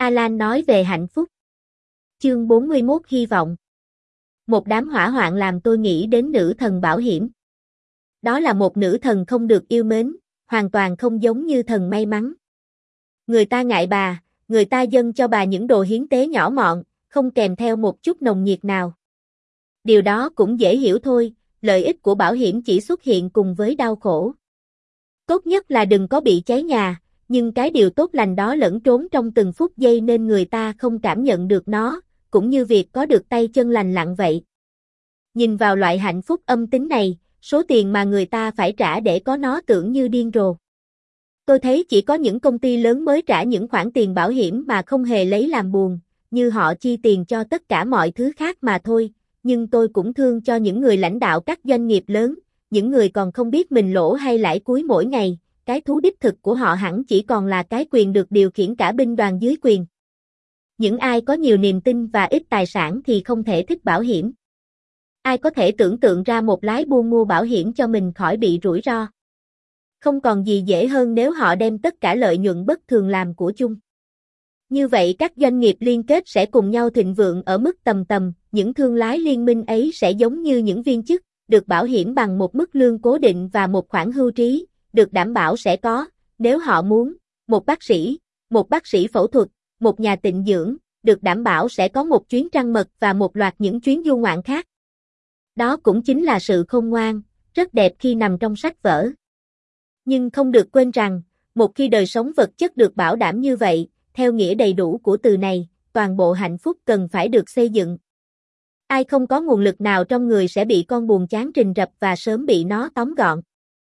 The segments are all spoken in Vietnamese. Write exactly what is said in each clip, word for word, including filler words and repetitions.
Alan nói về hạnh phúc. Chương bốn mươi mốt Hy vọng. Một đám hỏa hoạn làm tôi nghĩ đến nữ thần bảo hiểm. Đó là một nữ thần không được yêu mến, hoàn toàn không giống như thần may mắn. Người ta ngại bà, người ta dâng cho bà những đồ hiến tế nhỏ mọn, không kèm theo một chút nồng nhiệt nào. Điều đó cũng dễ hiểu thôi, lợi ích của bảo hiểm chỉ xuất hiện cùng với đau khổ. Tốt nhất là đừng có bị cháy nhà, nhưng cái điều tốt lành đó lẫn trốn trong từng phút giây nên người ta không cảm nhận được nó, cũng như việc có được tay chân lành lặn vậy. Nhìn vào loại hạnh phúc âm tính này, số tiền mà người ta phải trả để có nó tưởng như điên rồ. Tôi thấy chỉ có những công ty lớn mới trả những khoản tiền bảo hiểm mà không hề lấy làm buồn, như họ chi tiền cho tất cả mọi thứ khác mà thôi, nhưng tôi cũng thương cho những người lãnh đạo các doanh nghiệp lớn, những người còn không biết mình lỗ hay lãi cuối mỗi ngày, cái thú đích thực của họ hẳn chỉ còn là cái quyền được điều khiển cả binh đoàn dưới quyền. Những ai có nhiều niềm tin và ít tài sản thì không thể thích bảo hiểm. Ai có thể tưởng tượng ra một lái buôn mua bảo hiểm cho mình khỏi bị rủi ro? Không còn gì dễ hơn nếu họ đem tất cả lợi nhuận bất thường làm của chung. Như vậy các doanh nghiệp liên kết sẽ cùng nhau thịnh vượng ở mức tầm tầm, những thương lái liên minh ấy sẽ giống như những viên chức, được bảo hiểm bằng một mức lương cố định và một khoản hưu trí, được đảm bảo sẽ có, nếu họ muốn, một bác sĩ, một bác sĩ phẫu thuật, một nhà tịnh dưỡng, được đảm bảo sẽ có một chuyến trăng mật và một loạt những chuyến du ngoạn khác. Đó cũng chính là sự khôn ngoan, rất đẹp khi nằm trong sách vở. Nhưng không được quên rằng, một khi đời sống vật chất được bảo đảm như vậy, theo nghĩa đầy đủ của từ này, toàn bộ hạnh phúc cần phải được xây dựng. Ai không có nguồn lực nào trong người sẽ bị con buồn chán rình rập và sớm bị nó tóm gọn.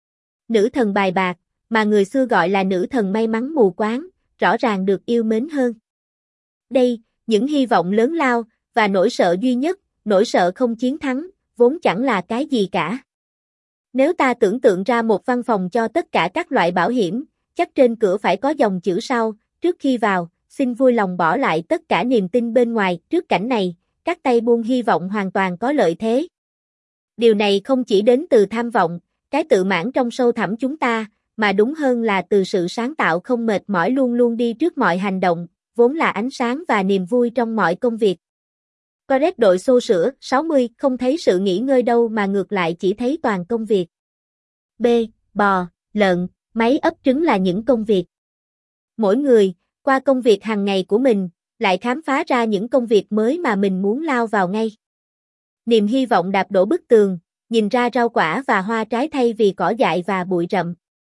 Nữ thần bài bạc, mà người xưa gọi là nữ thần may mắn mù quáng, rõ ràng được yêu mến hơn. Đây, những hy vọng lớn lao, và nỗi sợ duy nhất, nỗi sợ không chiến thắng, vốn chẳng là cái gì cả. Nếu ta tưởng tượng ra một văn phòng cho tất cả các loại bảo hiểm, chắc trên cửa phải có dòng chữ sau, trước khi vào, xin vui lòng bỏ lại tất cả niềm tin bên ngoài. Trước cảnh này, các tay buôn hy vọng hoàn toàn có lợi thế. Điều này không chỉ đến từ tham vọng, cái tự mãn trong sâu thẳm chúng ta, mà đúng hơn là từ sự sáng tạo không mệt mỏi luôn luôn đi trước mọi hành động, vốn là ánh sáng và niềm vui trong mọi công việc. Correct đội xô sữa, sáu mươi, không thấy sự nghỉ ngơi đâu mà ngược lại chỉ thấy toàn công việc. B. Bò, lợn, máy ấp trứng là những công việc. Mỗi người, qua công việc hàng ngày của mình, lại khám phá ra những công việc mới mà mình muốn lao vào ngay. Niềm hy vọng đạp đổ bức tường, nhìn ra rau quả và hoa trái thay vì cỏ dại và bụi rậm.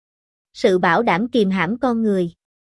Sự bảo đảm kìm hãm con người.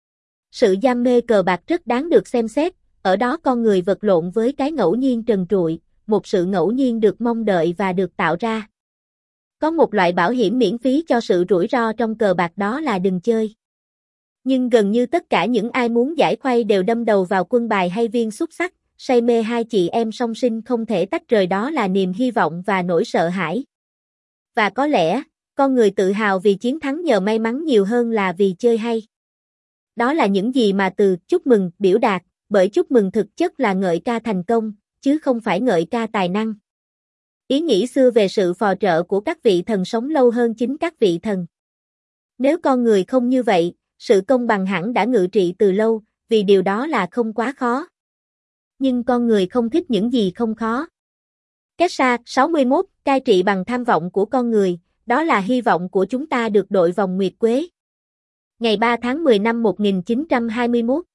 Sự đam mê cờ bạc rất đáng được xem xét, ở đó con người vật lộn với cái ngẫu nhiên trần trụi, một sự ngẫu nhiên được mong đợi và được tạo ra. Có một loại bảo hiểm miễn phí cho sự rủi ro trong cờ bạc, đó là đừng chơi. Nhưng gần như tất cả những ai muốn giải khuây đều đâm đầu vào quân bài hay viên xúc xắc, say mê hai chị em song sinh không thể tách rời, đó là niềm hy vọng và nỗi sợ hãi. Và có lẽ, con người tự hào vì chiến thắng nhờ may mắn nhiều hơn là vì chơi hay. Đó là những gì mà từ chúc mừng biểu đạt, bởi chúc mừng thực chất là ngợi ca thành công, chứ không phải ngợi ca tài năng. Ý nghĩ xưa về sự phò trợ của các vị thần sống lâu hơn chính các vị thần. Nếu con người không như vậy, sự công bằng hẳn đã ngự trị từ lâu, vì điều đó là không quá khó. Nhưng con người không thích những gì không khó. Kesha, sáu mươi mốt, cai trị bằng tham vọng của con người, đó là hy vọng của chúng ta được đội vòng nguyệt quế. Ngày ba tháng mười năm một nghìn chín trăm hai mươi mốt